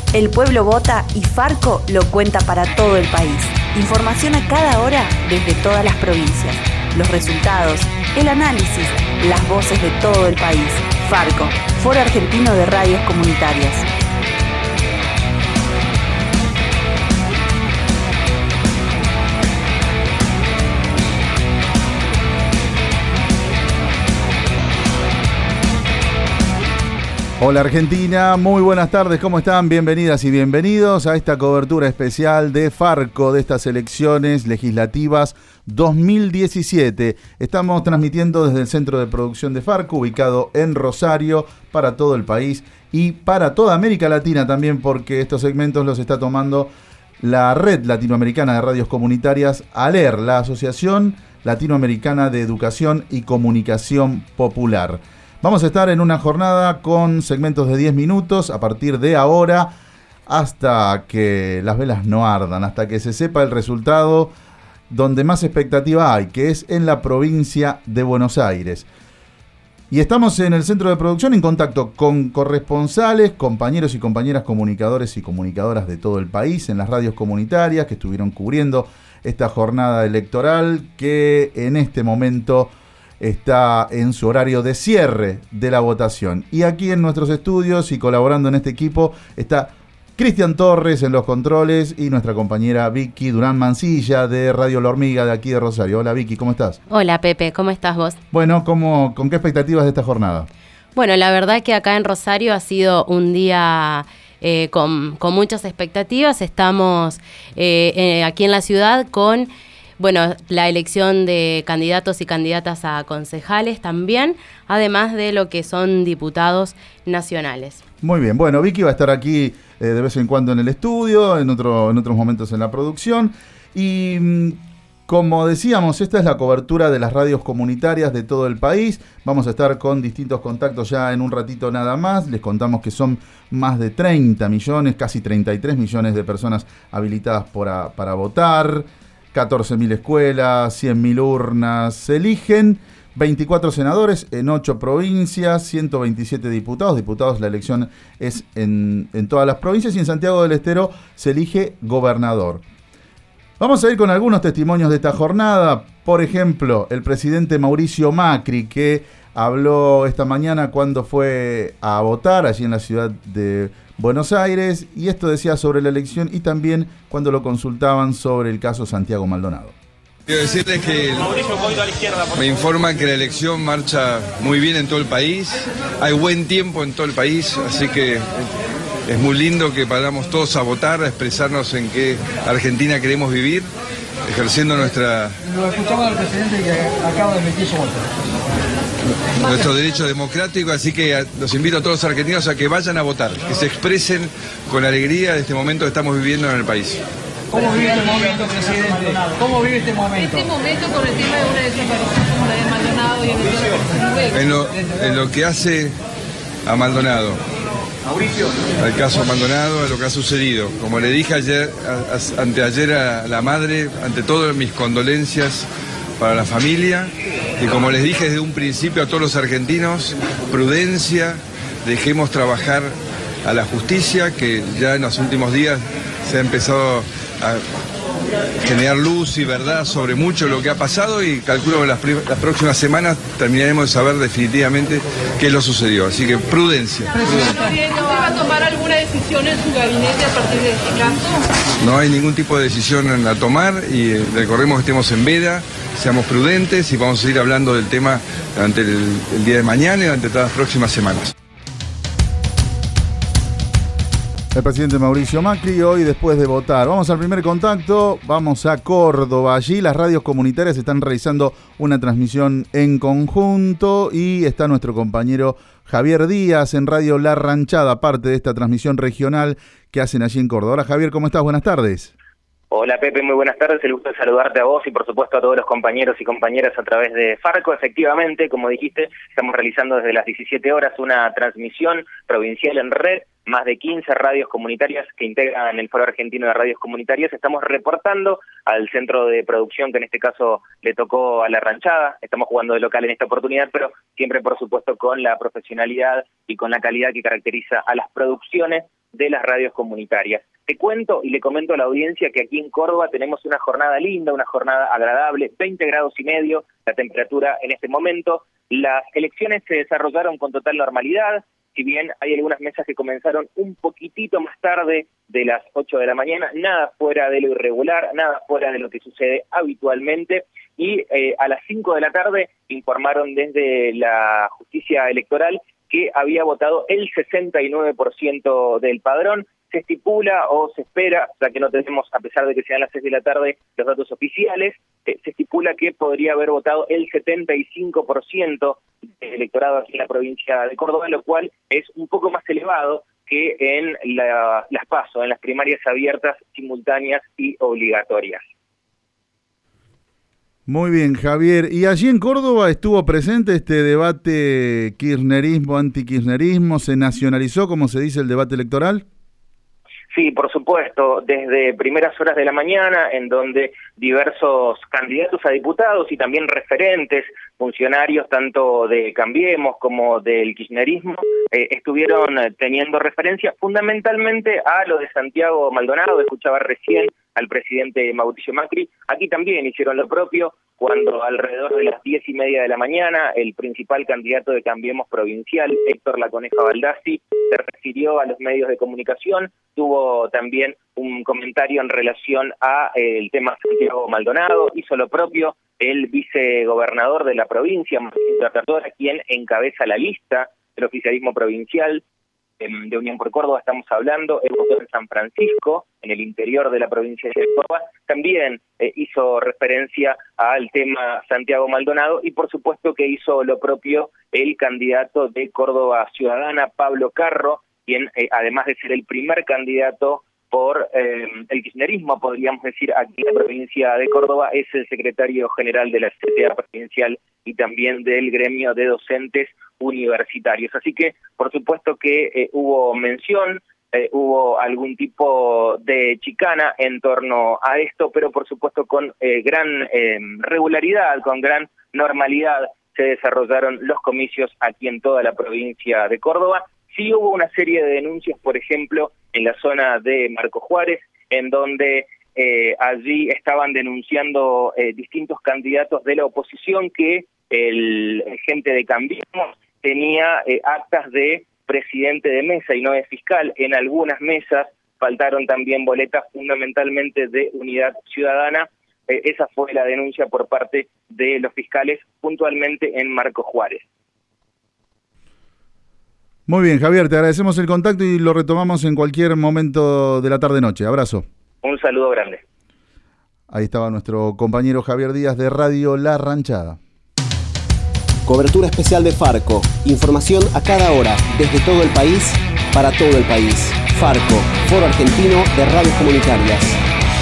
El pueblo vota y Farco lo cuenta para todo el país. Información a cada hora desde todas las provincias. Los resultados, el análisis, las voces de todo el país. Farco, Foro Argentino de Radios Comunitarias. Hola Argentina, muy buenas tardes, ¿cómo están? Bienvenidas y bienvenidos a esta cobertura especial de Farco, de estas elecciones legislativas 2017. Estamos transmitiendo desde el centro de producción de Farco, ubicado en Rosario, para todo el país y para toda América Latina también, porque estos segmentos los está tomando la Red Latinoamericana de Radios Comunitarias, ALER, la Asociación Latinoamericana de Educación y Comunicación Popular. Vamos a estar en una jornada con segmentos de 10 minutos a partir de ahora hasta que las velas no ardan, hasta que se sepa el resultado donde más expectativa hay, que es en la provincia de Buenos Aires. Y estamos en el centro de producción en contacto con corresponsales, compañeros y compañeras comunicadores y comunicadoras de todo el país en las radios comunitarias que estuvieron cubriendo esta jornada electoral que en este momento está en su horario de cierre de la votación. Y aquí en nuestros estudios y colaborando en este equipo está Cristian Torres en los controles y nuestra compañera Vicky Durán Mancilla de Radio La Hormiga de aquí de Rosario. Hola Vicky, ¿cómo estás? Hola Pepe, ¿cómo estás vos? Bueno, ¿con qué expectativas de esta jornada? Bueno, la verdad que acá en Rosario ha sido un día con muchas expectativas. Estamos aquí en la ciudad con la elección de candidatos y candidatas a concejales también, además de lo que son diputados nacionales. Muy bien, bueno, Vicky va a estar aquí de vez en cuando en el estudio, en otros momentos en la producción. Y como decíamos, esta es la cobertura de las radios comunitarias de todo el país. Vamos a estar con distintos contactos ya en un ratito nada más. Les contamos que son más de 30 millones, casi 33 millones de personas habilitadas para votar. 14.000 escuelas, 100.000 urnas. Se eligen 24 senadores en 8 provincias, 127 diputados. Diputados, la elección es en todas las provincias, y en Santiago del Estero se elige gobernador. Vamos a ir con algunos testimonios de esta jornada. Por ejemplo, el presidente Mauricio Macri, que habló esta mañana cuando fue a votar allí en la ciudad de Buenos Aires, y esto decía sobre la elección y también cuando lo consultaban sobre el caso Santiago Maldonado. Quiero decirles que me informan que la elección marcha muy bien en todo el país, hay buen tiempo en todo el país, así que es muy lindo que paramos todos a votar, a expresarnos en qué Argentina queremos vivir, ejerciendo nuestra... Lo escuchamos al presidente que acaba de emitir su voto. Nuestro derecho democrático, así que los invito a todos los argentinos a que vayan a votar, que se expresen con alegría de este momento que estamos viviendo en el país. ¿Cómo vive este momento, presidente? ¿Cómo vive este momento? Este momento con el tema de una desaparición como la de Maldonado y en lo que hace a Maldonado, al caso Maldonado, a lo que ha sucedido. Como le dije anteayer a la madre, ante todo mis condolencias para la familia, y como les dije desde un principio a todos los argentinos, prudencia, dejemos trabajar a la justicia, que ya en los últimos días se ha empezado a generar luz y verdad sobre mucho lo que ha pasado, y calculo que las próximas semanas terminaremos de saber definitivamente qué lo sucedió. Así que prudencia. ¿Usted va a tomar alguna decisión en su gabinete a partir de este caso? No hay ningún tipo de decisión a tomar, y recordemos que estemos en veda, seamos prudentes, y vamos a seguir hablando del tema durante el día de mañana y durante todas las próximas semanas. El presidente Mauricio Macri hoy después de votar. Vamos al primer contacto, vamos a Córdoba. Allí las radios comunitarias están realizando una transmisión en conjunto y está nuestro compañero Javier Díaz en Radio La Ranchada, parte de esta transmisión regional que hacen allí en Córdoba. Hola Javier, ¿cómo estás? Buenas tardes. Hola Pepe, muy buenas tardes, el gusto de saludarte a vos y por supuesto a todos los compañeros y compañeras a través de Farco. Efectivamente, como dijiste, estamos realizando desde las 17 horas una transmisión provincial en red, más de 15 radios comunitarias que integran el Foro Argentino de Radios Comunitarias. Estamos reportando al centro de producción, que en este caso le tocó a La Ranchada. Estamos jugando de local en esta oportunidad, pero siempre por supuesto con la profesionalidad y con la calidad que caracteriza a las producciones de las radios comunitarias. Te cuento y le comento a la audiencia que aquí en Córdoba tenemos una jornada linda, una jornada agradable, 20 grados y medio la temperatura en este momento. Las elecciones se desarrollaron con total normalidad, si bien hay algunas mesas que comenzaron un poquitito más tarde de las 8 de la mañana, nada fuera de lo irregular, nada fuera de lo que sucede habitualmente, y a las 5 de la tarde informaron desde la justicia electoral que había votado el 69% del padrón. Se estipula o se espera, ya que no tenemos, a pesar de que sean las 6 de la tarde, los datos oficiales, se estipula que podría haber votado el 75% del electorado aquí en la provincia de Córdoba, lo cual es un poco más elevado que en las PASO, en las primarias abiertas, simultáneas y obligatorias. Muy bien, Javier. ¿Y allí en Córdoba estuvo presente este debate kirchnerismo-antikirchnerismo? ¿Se nacionalizó, como se dice, el debate electoral? Sí, por supuesto, desde primeras horas de la mañana, en donde diversos candidatos a diputados y también referentes, funcionarios tanto de Cambiemos como del kirchnerismo, estuvieron teniendo referencia fundamentalmente a lo de Santiago Maldonado. Escuchaba recién al presidente Mauricio Macri. Aquí también hicieron lo propio cuando alrededor de las 10:30 de la mañana el principal candidato de Cambiemos provincial, Héctor La Coneja Baldassi, se refirió a los medios de comunicación, tuvo también un comentario en relación a el tema Santiago Maldonado, hizo lo propio el vicegobernador de la provincia, Martín Terratora, quien encabeza la lista del oficialismo provincial de Unión por Córdoba, estamos hablando, el votó en San Francisco, en el interior de la provincia de Córdoba, también hizo referencia al tema Santiago Maldonado, y por supuesto que hizo lo propio el candidato de Córdoba Ciudadana, Pablo Carro, quien además de ser el primer candidato por el kirchnerismo, podríamos decir, aquí en la provincia de Córdoba, es el secretario general de la CTA provincial y también del gremio de docentes universitarios. Así que, por supuesto que hubo mención, hubo algún tipo de chicana en torno a esto, pero por supuesto con gran regularidad, con gran normalidad se desarrollaron los comicios aquí en toda la provincia de Córdoba. Sí hubo una serie de denuncias, por ejemplo, en la zona de Marcos Juárez, en donde allí estaban denunciando distintos candidatos de la oposición que el gente de Cambiemos tenía actas de presidente de mesa y no de fiscal. En algunas mesas faltaron también boletas fundamentalmente de Unidad Ciudadana. Esa fue la denuncia por parte de los fiscales, puntualmente en Marcos Juárez. Muy bien, Javier, te agradecemos el contacto y lo retomamos en cualquier momento de la tarde-noche. Abrazo. Un saludo grande. Ahí estaba nuestro compañero Javier Díaz de Radio La Ranchada. Cobertura especial de Farco. Información a cada hora, desde todo el país, para todo el país. Farco, Foro Argentino de Radios Comunitarias.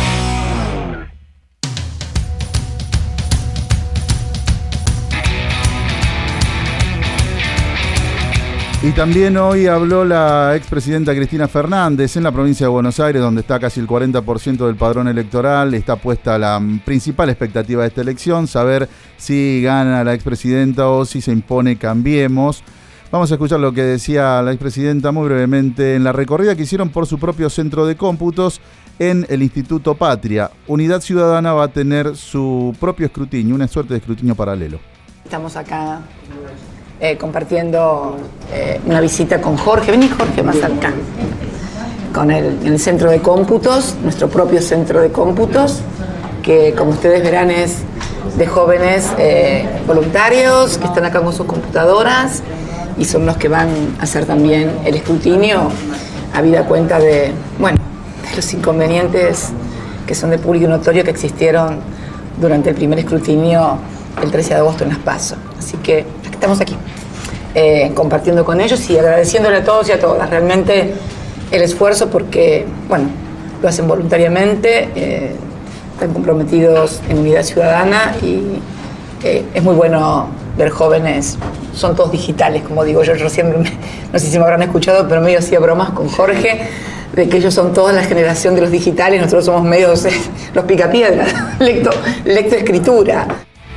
Y también hoy habló la expresidenta Cristina Fernández en la provincia de Buenos Aires, donde está casi el 40% del padrón electoral. Está puesta la principal expectativa de esta elección, saber si gana la expresidenta o si se impone Cambiemos. Vamos a escuchar lo que decía la expresidenta muy brevemente en la recorrida que hicieron por su propio centro de cómputos en el Instituto Patria. Unidad Ciudadana va a tener su propio escrutinio, una suerte de escrutinio paralelo. Estamos acá compartiendo una visita con Jorge. Vení, Jorge, más acá. Con el centro de cómputos, nuestro propio centro de cómputos, que como ustedes verán es de jóvenes voluntarios que están acá con sus computadoras y son los que van a hacer también el escrutinio, habida cuenta de los inconvenientes que son de público notorio que existieron durante el primer escrutinio el 13 de agosto en las PASO. Así que estamos aquí compartiendo con ellos y agradeciéndole a todos y a todas realmente el esfuerzo, porque lo hacen voluntariamente, están comprometidos en Unidad Ciudadana y es muy bueno ver jóvenes. Son todos digitales, como digo yo siempre, no sé si me habrán escuchado, pero medio hacía bromas con Jorge de que ellos son toda la generación de los digitales, nosotros somos medios los picapiedras, lectoescritura.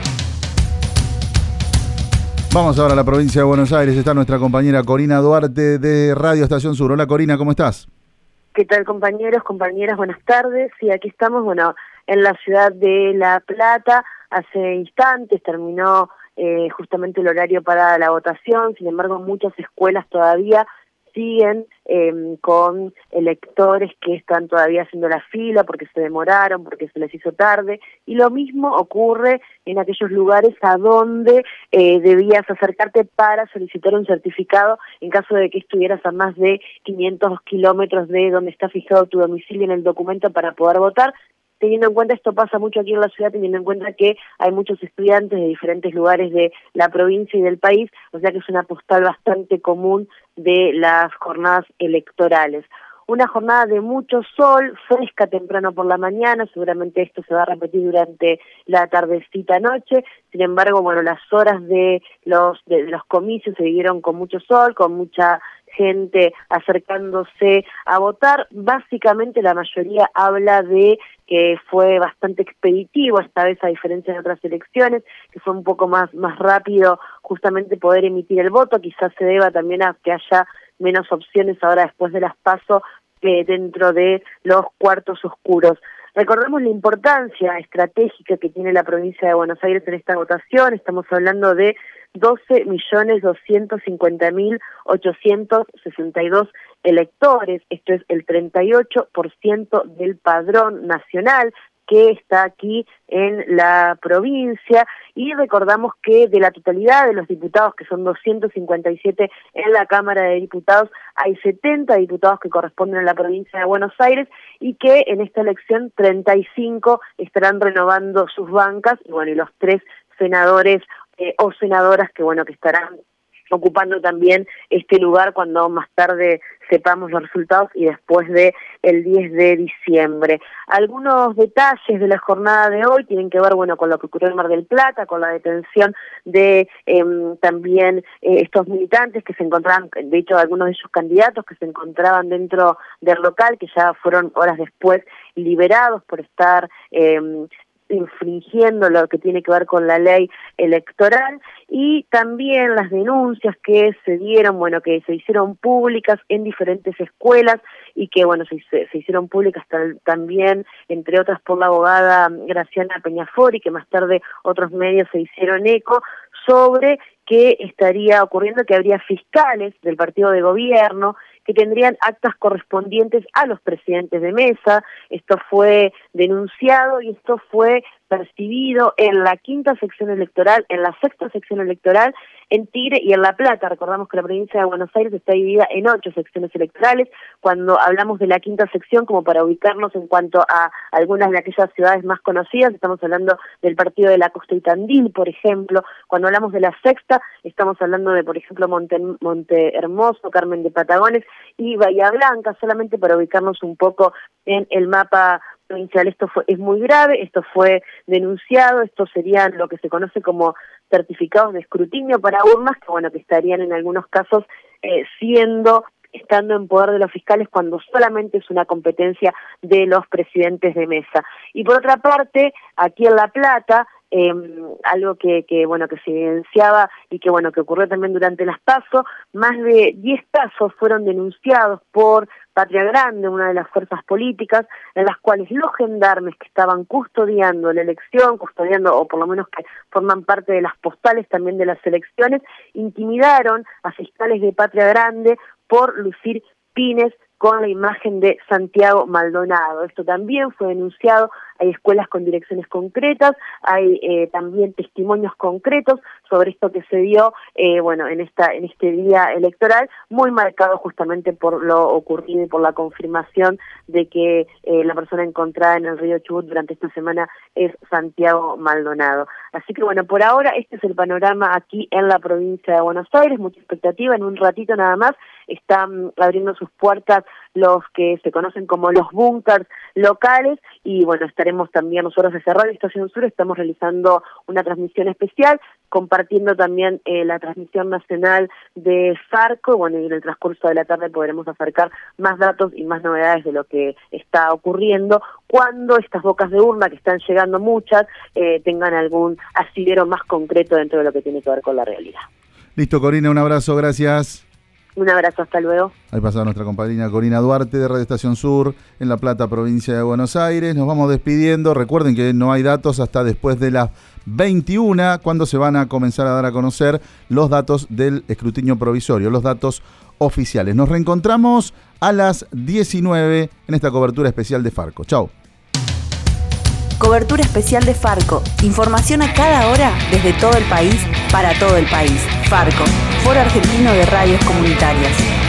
Vamos ahora a la provincia de Buenos Aires. Está nuestra compañera Corina Duarte de Radio Estación Sur. Hola Corina, ¿cómo estás? ¿Qué tal, compañeros, compañeras? Buenas tardes. Sí, aquí estamos, en la ciudad de La Plata. Hace instantes terminó justamente el horario para la votación. Sin embargo, muchas escuelas todavía siguen con electores que están todavía haciendo la fila porque se demoraron, porque se les hizo tarde, y lo mismo ocurre en aquellos lugares a donde debías acercarte para solicitar un certificado en caso de que estuvieras a más de 500 kilómetros de donde está fijado tu domicilio en el documento para poder votar. Teniendo en cuenta, esto pasa mucho aquí en la ciudad, teniendo en cuenta que hay muchos estudiantes de diferentes lugares de la provincia y del país, o sea que es una postal bastante común de las jornadas electorales. Una jornada de mucho sol, fresca temprano por la mañana, seguramente esto se va a repetir durante la tardecita noche. Sin embargo, las horas de los comicios se vivieron con mucho sol, con mucha gente acercándose a votar. Básicamente la mayoría habla de que fue bastante expeditivo esta vez, a diferencia de otras elecciones, que fue un poco más rápido justamente poder emitir el voto. Quizás se deba también a que haya menos opciones ahora después de las PASO dentro de los cuartos oscuros. Recordemos la importancia estratégica que tiene la provincia de Buenos Aires en esta votación. Estamos hablando de 12.250.862 electores. Esto es el 38% del padrón nacional que está aquí en la provincia, y recordamos que de la totalidad de los diputados, que son 257 en la Cámara de Diputados, hay 70 diputados que corresponden a la provincia de Buenos Aires, y que en esta elección 35 estarán renovando sus bancas, y los 3 senadores o senadoras que estarán ocupando también este lugar cuando más tarde sepamos los resultados y después de el 10 de diciembre. Algunos detalles de la jornada de hoy tienen que ver, con lo que ocurrió en Mar del Plata, con la detención de también estos militantes que se encontraban, de hecho algunos de ellos candidatos que se encontraban dentro del local, que ya fueron horas después liberados por estar infringiendo lo que tiene que ver con la ley electoral, y también las denuncias que se dieron, que se hicieron públicas en diferentes escuelas, y que se hicieron públicas también, entre otras, por la abogada Graciana Peñafori, que más tarde otros medios se hicieron eco sobre que estaría ocurriendo que habría fiscales del partido de gobierno que tendrían actas correspondientes a los presidentes de mesa. Esto fue denunciado y esto fue percibido en la 5ª sección electoral, en la 6ª sección electoral, en Tigre y en La Plata. Recordamos que la provincia de Buenos Aires está dividida en 8 secciones electorales. Cuando hablamos de la 5ª sección, como para ubicarnos en cuanto a algunas de aquellas ciudades más conocidas, estamos hablando del partido de la Costa y Tandil, por ejemplo. Cuando hablamos de la 6ª, estamos hablando de, por ejemplo, Monte Hermoso, Carmen de Patagones y Bahía Blanca, solamente para ubicarnos un poco en el mapa provincial. Esto es muy grave, esto fue denunciado, estos serían lo que se conoce como certificados de escrutinio para urnas, que estarían en algunos casos estando en poder de los fiscales cuando solamente es una competencia de los presidentes de mesa. Y por otra parte, aquí en La Plata, algo que se evidenciaba y que ocurrió también durante las PASO, más de 10 casos fueron denunciados por Patria Grande, una de las fuerzas políticas, en las cuales los gendarmes que estaban custodiando la elección, o por lo menos que forman parte de las postales también de las elecciones, intimidaron a fiscales de Patria Grande por lucir pines con la imagen de Santiago Maldonado. Esto también fue denunciado. Hay escuelas con direcciones concretas, hay también testimonios concretos sobre esto que se dio en este día electoral, muy marcado justamente por lo ocurrido y por la confirmación de que la persona encontrada en el río Chubut durante esta semana es Santiago Maldonado. Así que por ahora este es el panorama aquí en la provincia de Buenos Aires, mucha expectativa. En un ratito nada más están abriendo sus puertas los que se conocen como los búnkers locales, y estaremos también nosotros desde Radio Estación Sur, estamos realizando una transmisión especial, compartiendo también la transmisión nacional de Farco, y en el transcurso de la tarde podremos acercar más datos y más novedades de lo que está ocurriendo cuando estas bocas de urna, que están llegando muchas, tengan algún asidero más concreto dentro de lo que tiene que ver con la realidad. Listo, Corina, un abrazo, gracias. Un abrazo, hasta luego. Ahí pasa nuestra compañera Corina Duarte de Radio Estación Sur en La Plata, provincia de Buenos Aires. Nos vamos despidiendo. Recuerden que no hay datos hasta después de las 21, cuando se van a comenzar a dar a conocer los datos del escrutinio provisorio, los datos oficiales. Nos reencontramos a las 19 en esta cobertura especial de Farco. Chau. Cobertura especial de Farco. Información a cada hora desde todo el país, para todo el país. Farco, Foro Argentino de Radios Comunitarias.